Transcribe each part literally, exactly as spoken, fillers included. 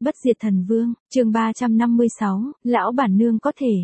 Bất diệt thần vương, chương ba trăm năm mươi sáu, lão bản nương có thể.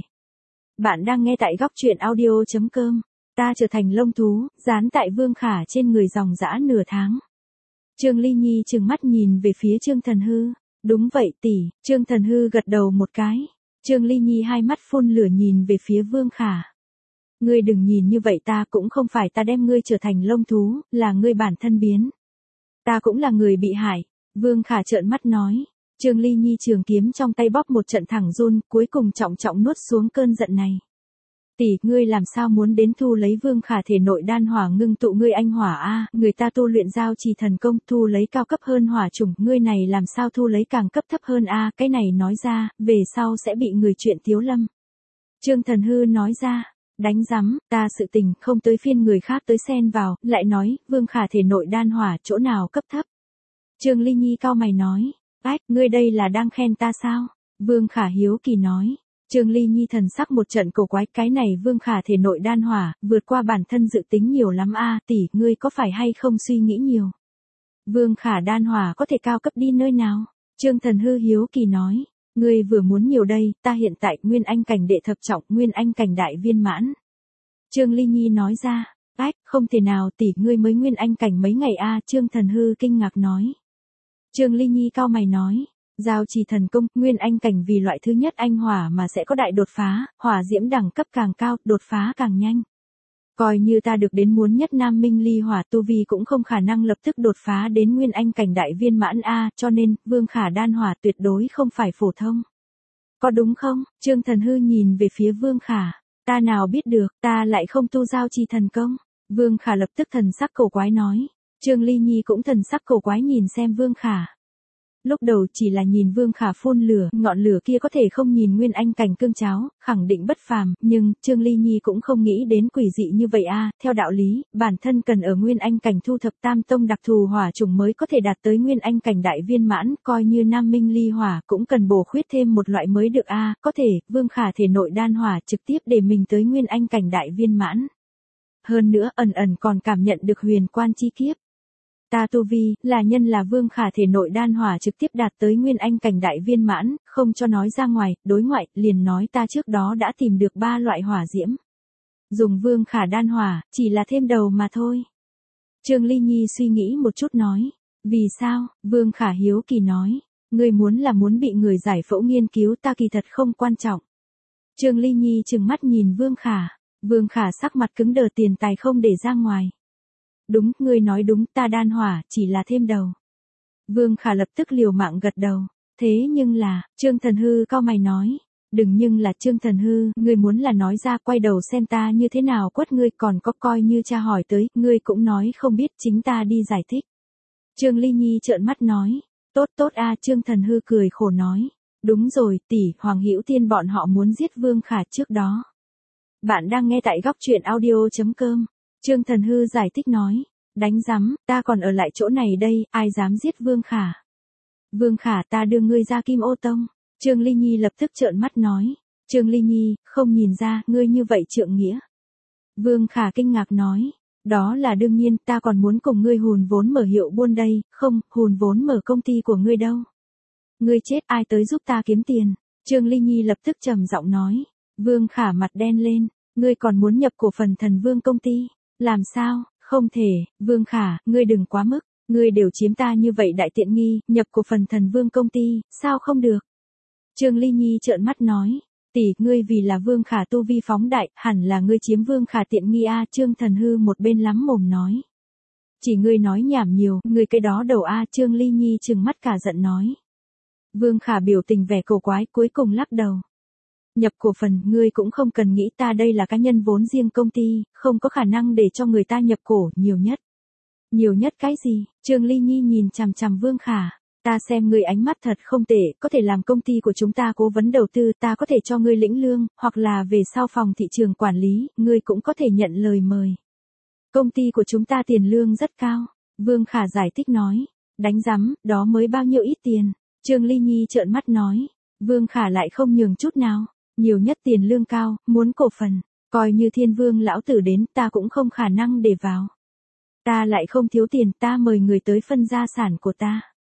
Bạn đang nghe tại góc truyện audio.com. Ta trở thành lông thú, dán tại Vương Khả trên người dòng dã nửa tháng. Trương Ly Nhi trừng mắt nhìn về phía Trương Thần Hư. Đúng vậy tỷ, Trương Thần Hư gật đầu một cái. Trương Ly Nhi hai mắt phun lửa nhìn về phía Vương Khả. Ngươi đừng nhìn như vậy, ta cũng không phải ta đem ngươi trở thành lông thú, là ngươi bản thân biến. Ta cũng là người bị hại. Vương Khả trợn mắt nói. Trương Ly Nhi trường kiếm trong tay bóp một trận thẳng run, cuối cùng trọng trọng nuốt xuống cơn giận này. Tỷ, ngươi làm sao muốn đến thu lấy Vương Khả thể nội đan hỏa ngưng tụ ngươi anh hỏa a, người ta tu luyện giao trì thần công thu lấy cao cấp hơn hỏa chủng, ngươi này làm sao thu lấy càng cấp thấp hơn a, cái này nói ra, về sau sẽ bị người chuyện tiếu lâm. Trương Thần Hư nói ra. Đánh rắm, ta sự tình không tới phiên người khác tới xen vào, lại nói, Vương Khả thể nội đan hỏa chỗ nào cấp thấp. Trương Ly Nhi cau mày nói, ách, ngươi đây là đang khen ta sao? Vương Khả hiếu kỳ nói. Trương Ly Nhi thần sắc một trận cổ quái, cái này Vương Khả thể nội đan hỏa, vượt qua bản thân dự tính nhiều lắm a, tỷ, ngươi có phải hay không suy nghĩ nhiều? Vương Khả đan hỏa có thể cao cấp đi nơi nào? Trương Thần Hư hiếu kỳ nói. Ngươi vừa muốn nhiều đây, ta hiện tại Nguyên Anh cảnh đệ thập trọng, Nguyên Anh cảnh đại viên mãn. Trương Ly Nhi nói ra, ách, không thể nào tỷ, ngươi mới Nguyên Anh cảnh mấy ngày a, Trương Thần Hư kinh ngạc nói. Trương Ly Nhi cau mày nói, giao trì thần công, Nguyên Anh cảnh vì loại thứ nhất anh hỏa mà sẽ có đại đột phá, hỏa diễm đẳng cấp càng cao, đột phá càng nhanh. Coi như ta được đến muốn nhất nam minh ly hỏa tu vi cũng không khả năng lập tức đột phá đến Nguyên Anh cảnh đại viên mãn a, cho nên, Vương Khả đan hỏa tuyệt đối không phải phổ thông. Có đúng không? Trương Thần Hư nhìn về phía Vương Khả. Ta nào biết được, ta lại không tu giao trì thần công. Vương Khả lập tức thần sắc cổ quái nói. Trương Ly Nhi cũng thần sắc cổ quái nhìn xem Vương Khả. Lúc đầu chỉ là nhìn Vương Khả phun lửa, ngọn lửa kia có thể không nhìn Nguyên Anh cảnh cương cháo, khẳng định bất phàm, nhưng Trương Ly Nhi cũng không nghĩ đến quỷ dị như vậy a, theo đạo lý, bản thân cần ở Nguyên Anh cảnh thu thập tam tông đặc thù hỏa chủng mới có thể đạt tới Nguyên Anh cảnh đại viên mãn, coi như nam minh ly hỏa cũng cần bổ khuyết thêm một loại mới được a, có thể, Vương Khả thể nội đan hỏa trực tiếp để mình tới Nguyên Anh cảnh đại viên mãn. Hơn nữa, ẩn ẩn còn cảm nhận được huyền quan chi kiếp. Ta tu vi, là nhân là Vương Khả thể nội đan hỏa trực tiếp đạt tới Nguyên Anh cảnh đại viên mãn, không cho nói ra ngoài, đối ngoại, liền nói ta trước đó đã tìm được ba loại hỏa diễm. Dùng Vương Khả đan hỏa, chỉ là thêm đầu mà thôi. Trương Ly Nhi suy nghĩ một chút nói. Vì sao? Vương Khả hiếu kỳ nói. Ngươi muốn là muốn bị người giải phẫu nghiên cứu, ta kỳ thật không quan trọng. Trương Ly Nhi trừng mắt nhìn Vương Khả. Vương Khả sắc mặt cứng đờ, tiền tài không để ra ngoài. Đúng, ngươi nói đúng, ta đan hỏa, chỉ là thêm đầu. Vương Khả lập tức liều mạng gật đầu. Thế nhưng là, Trương Thần Hư cau mày nói. Đừng nhưng là Trương Thần Hư, ngươi muốn là nói ra quay đầu xem ta như thế nào quất ngươi, còn có coi như cha hỏi tới, ngươi cũng nói không biết, chính ta đi giải thích. Trương Ly Nhi trợn mắt nói. Tốt tốt a, Trương Thần Hư cười khổ nói. Đúng rồi, tỷ, Hoàng Hữu Tiên bọn họ muốn giết Vương Khả trước đó. Bạn đang nghe tại góc truyện audio.com. Trương Thần Hư giải thích nói, đánh rắm, ta còn ở lại chỗ này đây, ai dám giết Vương Khả. Vương Khả, ta đưa ngươi ra Kim Ô Tông. Trương Ly Nhi lập tức trợn mắt nói, Trương Ly Nhi, không nhìn ra, ngươi như vậy trượng nghĩa. Vương Khả kinh ngạc nói, đó là đương nhiên, ta còn muốn cùng ngươi hùn vốn mở hiệu buôn đây, không, hùn vốn mở công ty của ngươi đâu. Ngươi chết, ai tới giúp ta kiếm tiền. Trương Ly Nhi lập tức trầm giọng nói, Vương Khả mặt đen lên, ngươi còn muốn nhập cổ phần Thần Vương công ty. Làm sao, không thể, Vương Khả, ngươi đừng quá mức, ngươi đều chiếm ta như vậy đại tiện nghi, nhập cổ phần Thần Vương công ty, sao không được? Trương Ly Nhi trợn mắt nói, tỷ, ngươi vì là Vương Khả tu vi phóng đại, hẳn là ngươi chiếm Vương Khả tiện nghi a, Trương Thần Hư một bên lắm mồm nói. Chỉ ngươi nói nhảm nhiều, ngươi cái đó đầu a, Trương Ly Nhi trừng mắt cả giận nói. Vương Khả biểu tình vẻ cổ quái, cuối cùng lắc đầu. Nhập cổ phần, ngươi cũng không cần nghĩ, ta đây là cá nhân vốn riêng công ty, không có khả năng để cho người ta nhập cổ, nhiều nhất. Nhiều nhất cái gì? Trương Ly Nhi nhìn chằm chằm Vương Khả. Ta xem ngươi ánh mắt thật không tệ, có thể làm công ty của chúng ta cố vấn đầu tư, ta có thể cho ngươi lĩnh lương, hoặc là về sau phòng thị trường quản lý, ngươi cũng có thể nhận lời mời. Công ty của chúng ta tiền lương rất cao. Vương Khả giải thích nói. Đánh rắm, đó mới bao nhiêu ít tiền. Trương Ly Nhi trợn mắt nói. Vương Khả lại không nhường chút nào. Nhiều nhất tiền lương cao, muốn cổ phần, coi như Thiên Vương lão tử đến, ta cũng không khả năng để vào. Ta lại không thiếu tiền, ta mời người tới phân gia sản của ta.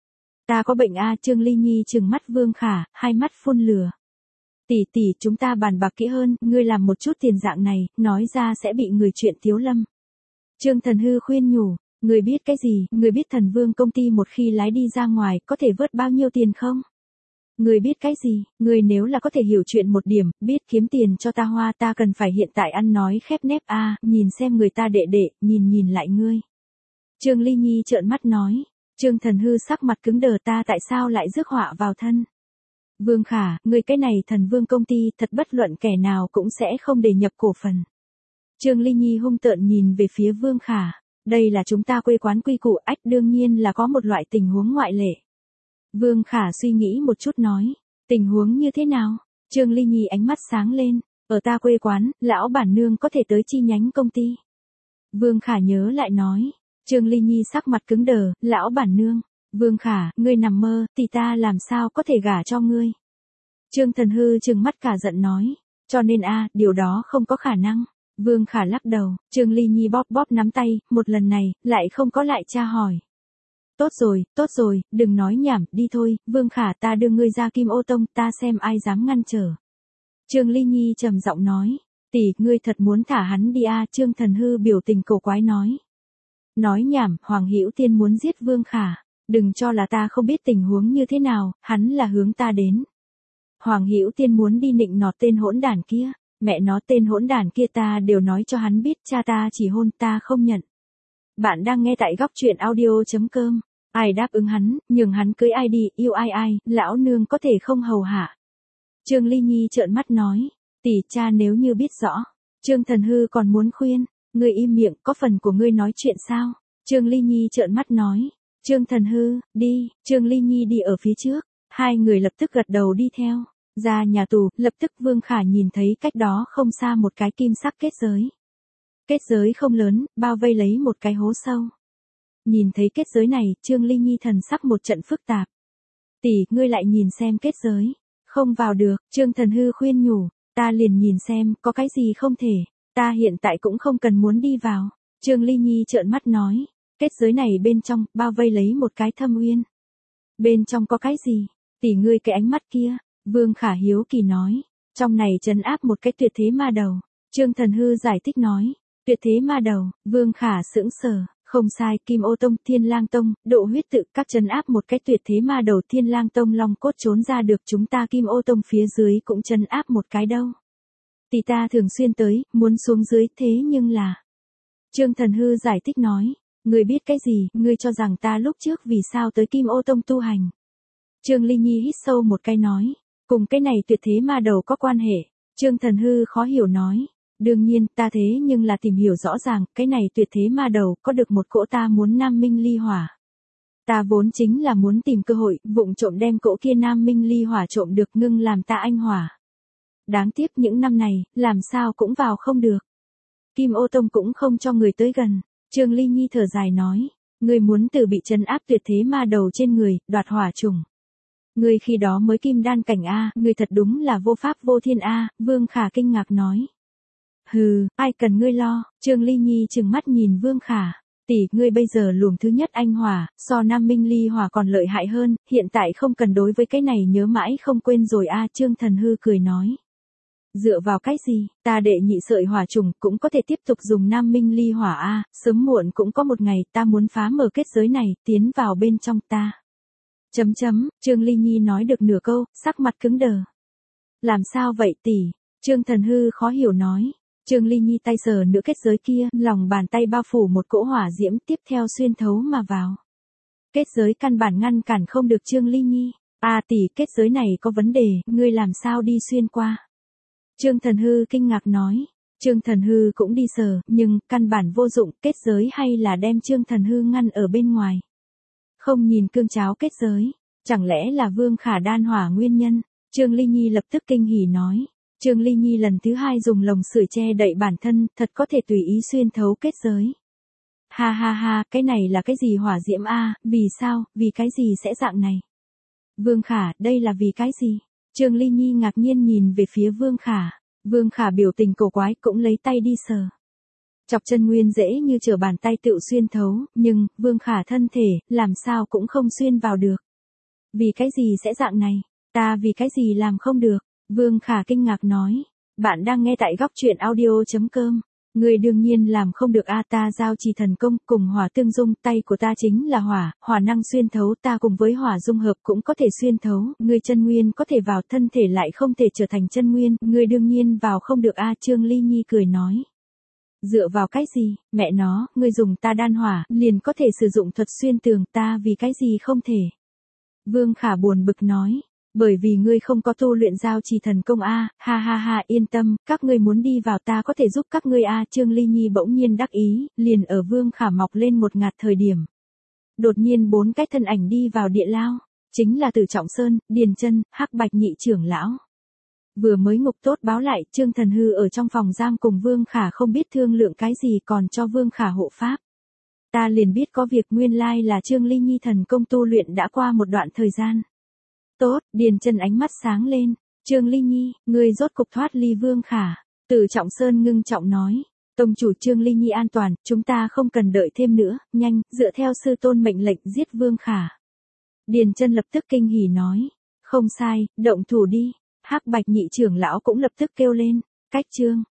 Ta có bệnh a, Trương Ly Nhi trừng mắt Vương Khả, hai mắt phun lửa. Tỷ tỷ, chúng ta bàn bạc kỹ hơn, ngươi làm một chút tiền dạng này, nói ra sẽ bị người chuyện Tiếu Lâm. Trương Thần Hư khuyên nhủ, ngươi biết cái gì, ngươi biết Thần Vương công ty một khi lái đi ra ngoài, có thể vớt bao nhiêu tiền không? Ngươi biết cái gì, ngươi nếu là có thể hiểu chuyện một điểm, biết kiếm tiền cho ta hoa, ta cần phải hiện tại ăn nói khép nép a, nhìn xem người ta đệ đệ, nhìn nhìn lại ngươi. Trương Ly Nhi trợn mắt nói, Trương Thần Hư sắc mặt cứng đờ, ta tại sao lại rước họa vào thân? Vương Khả, ngươi cái này Thần Vương công ty thật bất luận kẻ nào cũng sẽ không để nhập cổ phần. Trương Ly Nhi hung tợn nhìn về phía Vương Khả, đây là chúng ta quê quán quy củ, ách đương nhiên là có một loại tình huống ngoại lệ. Vương Khả suy nghĩ một chút nói, tình huống như thế nào? Trương Ly Nhi ánh mắt sáng lên, ở ta quê quán, lão bản nương có thể tới chi nhánh công ty. Vương Khả nhớ lại nói, Trương Ly Nhi sắc mặt cứng đờ, lão bản nương. Vương Khả, ngươi nằm mơ, tỷ ta làm sao có thể gả cho ngươi? Trương Thần Hư trừng mắt cả giận nói, cho nên a, điều đó không có khả năng. Vương Khả lắc đầu, Trương Ly Nhi bóp bóp nắm tay, một lần này, lại không có lại tra hỏi. Tốt rồi, tốt rồi, đừng nói nhảm, đi thôi, Vương Khả, ta đưa ngươi ra Kim Ô Tông, ta xem ai dám ngăn trở. Trương Ly Nhi trầm giọng nói, tỷ, ngươi thật muốn thả hắn đi a, Trương Thần Hư biểu tình cổ quái nói. Nói nhảm, Hoàng Hữu Tiên muốn giết Vương Khả. Đừng cho là ta không biết tình huống như thế nào, hắn là hướng ta đến. Hoàng Hữu Tiên muốn đi nịnh nọt tên hỗn đản kia, mẹ nó tên hỗn đản kia ta đều nói cho hắn biết, cha ta chỉ hôn ta không nhận. Bạn đang nghe tại góc truyện audio chấm com, ai đáp ứng hắn, nhường hắn cưới ai đi, yêu ai ai, lão nương có thể không hầu hạ. Trương Ly Nhi trợn mắt nói, tỷ, cha nếu như biết rõ. Trương Thần Hư còn muốn khuyên, ngươi im miệng, có phần của ngươi nói chuyện sao? Trương Ly Nhi trợn mắt nói. Trương Thần Hư, đi, Trương Ly Nhi đi ở phía trước, hai người lập tức gật đầu đi theo, ra nhà tù, lập tức Vương Khả nhìn thấy cách đó không xa một cái kim sắc kết giới. Kết giới không lớn, bao vây lấy một cái hố sâu. Nhìn thấy kết giới này, Trương Ly Nhi thần sắc một trận phức tạp. Tỷ, ngươi lại nhìn xem kết giới, không vào được, Trương Thần Hư khuyên nhủ, ta liền nhìn xem, có cái gì không thể, ta hiện tại cũng không cần muốn đi vào. Trương Ly Nhi trợn mắt nói. Kết giới này bên trong, bao vây lấy một cái thâm uyên. Bên trong có cái gì? Tỷ ngươi cái ánh mắt kia, Vương Khả hiếu kỳ nói. Trong này trấn áp một cái tuyệt thế ma đầu. Trương Thần Hư giải thích nói. Tuyệt thế ma đầu, Vương Khả sững sờ, không sai, Kim Ô Tông, Thiên Lang Tông, độ huyết tự các trấn áp một cái tuyệt thế ma đầu, Thiên Lang Tông long cốt trốn ra được, chúng ta Kim Ô Tông phía dưới cũng trấn áp một cái đâu. Tỷ ta thường xuyên tới, muốn xuống dưới, thế nhưng là. Trương Thần Hư giải thích nói. Ngươi biết cái gì, ngươi cho rằng ta lúc trước vì sao tới Kim Ô Tông tu hành. Trương Ly Nhi hít sâu một cái nói, cùng cái này tuyệt thế ma đầu có quan hệ. Trương Thần Hư khó hiểu nói, đương nhiên, ta thế nhưng là tìm hiểu rõ ràng, cái này tuyệt thế ma đầu có được một cỗ ta muốn nam minh ly hỏa. Ta vốn chính là muốn tìm cơ hội, vụng trộm đem cỗ kia nam minh ly hỏa trộm được ngưng làm ta anh hỏa. Đáng tiếc những năm này, làm sao cũng vào không được. Kim Ô Tông cũng không cho người tới gần. Trương Ly Nhi thở dài nói, ngươi muốn từ bị trấn áp tuyệt thế ma đầu trên người, đoạt hỏa trùng. Ngươi khi đó mới kim đan cảnh a, ngươi thật đúng là vô pháp vô thiên a, Vương Khả kinh ngạc nói. Hừ, ai cần ngươi lo, Trương Ly Nhi trừng mắt nhìn Vương Khả, tỷ, ngươi bây giờ luồng thứ nhất anh hỏa, so Nam Minh Ly hỏa còn lợi hại hơn, hiện tại không cần đối với cái này nhớ mãi không quên rồi a, Trương Thần Hư cười nói. Dựa vào cái gì, ta đệ nhị sợi hỏa trùng cũng có thể tiếp tục dùng Nam Minh Ly hỏa a, sớm muộn cũng có một ngày ta muốn phá mở kết giới này, tiến vào bên trong ta. Chấm chấm, Trương Ly Nhi nói được nửa câu, sắc mặt cứng đờ. Làm sao vậy tỷ? Trương Thần Hư khó hiểu nói. Trương Ly Nhi tay sờ nửa kết giới kia, lòng bàn tay bao phủ một cỗ hỏa diễm tiếp theo xuyên thấu mà vào. Kết giới căn bản ngăn cản không được Trương Ly Nhi. À tỷ, kết giới này có vấn đề, ngươi làm sao đi xuyên qua? Trương Thần Hư kinh ngạc nói. Trương Thần Hư cũng đi sờ, nhưng căn bản vô dụng, kết giới hay là đem Trương Thần Hư ngăn ở bên ngoài. Không nhìn cương cháo kết giới, chẳng lẽ là Vương Khả đan hỏa nguyên nhân? Trương Ly Nhi lập tức kinh hỉ nói. Trương Ly Nhi lần thứ hai dùng lồng sưởi che đậy bản thân, thật có thể tùy ý xuyên thấu kết giới. Ha ha ha, cái này là cái gì hỏa diễm a, vì sao, vì cái gì sẽ dạng này? Vương Khả, đây là vì cái gì? Trương Ly Nhi ngạc nhiên nhìn về phía Vương Khả. Vương Khả biểu tình cổ quái cũng lấy tay đi sờ. Chọc chân nguyên dễ như trở bàn tay tự xuyên thấu, nhưng, Vương Khả thân thể, làm sao cũng không xuyên vào được. Vì cái gì sẽ dạng này? Ta vì cái gì làm không được? Vương Khả kinh ngạc nói. Bạn đang nghe tại góc truyện audio.com. Người đương nhiên làm không được a, ta giao trì thần công cùng hỏa tương dung, tay của ta chính là hỏa, hỏa năng xuyên thấu, ta cùng với hỏa dung hợp cũng có thể xuyên thấu, người chân nguyên có thể vào thân thể lại không thể trở thành chân nguyên, người đương nhiên vào không được a. Trương Ly Nhi cười nói. Dựa vào cái gì, mẹ nó, ngươi dùng ta đan hỏa, liền có thể sử dụng thuật xuyên tường, ta vì cái gì không thể. Vương Khả buồn bực nói. Bởi vì ngươi không có tu luyện giao trì thần công a, ha ha ha, yên tâm, các ngươi muốn đi vào ta có thể giúp các ngươi a. Trương Ly Nhi bỗng nhiên đắc ý, liền ở Vương Khả mọc lên một ngạt thời điểm. Đột nhiên bốn cái thân ảnh đi vào địa lao, chính là Từ Trọng Sơn, Điền Chân, Hắc Bạch nhị trưởng lão. Vừa mới ngục tốt báo lại, Trương Thần Hư ở trong phòng giam cùng Vương Khả không biết thương lượng cái gì còn cho Vương Khả hộ pháp. Ta liền biết có việc, nguyên lai là Trương Ly Nhi thần công tu luyện đã qua một đoạn thời gian. Tốt, Điền Chân ánh mắt sáng lên. Trương Ly Nhi, ngươi rốt cục thoát ly Vương Khả. Từ Trọng Sơn ngưng trọng nói. Tông chủ Trương Ly Nhi an toàn, chúng ta không cần đợi thêm nữa, nhanh, dựa theo sư tôn mệnh lệnh giết Vương Khả. Điền Chân lập tức kinh hỉ nói. Không sai, động thủ đi. Hắc Bạch nhị trưởng lão cũng lập tức kêu lên. Cách Trương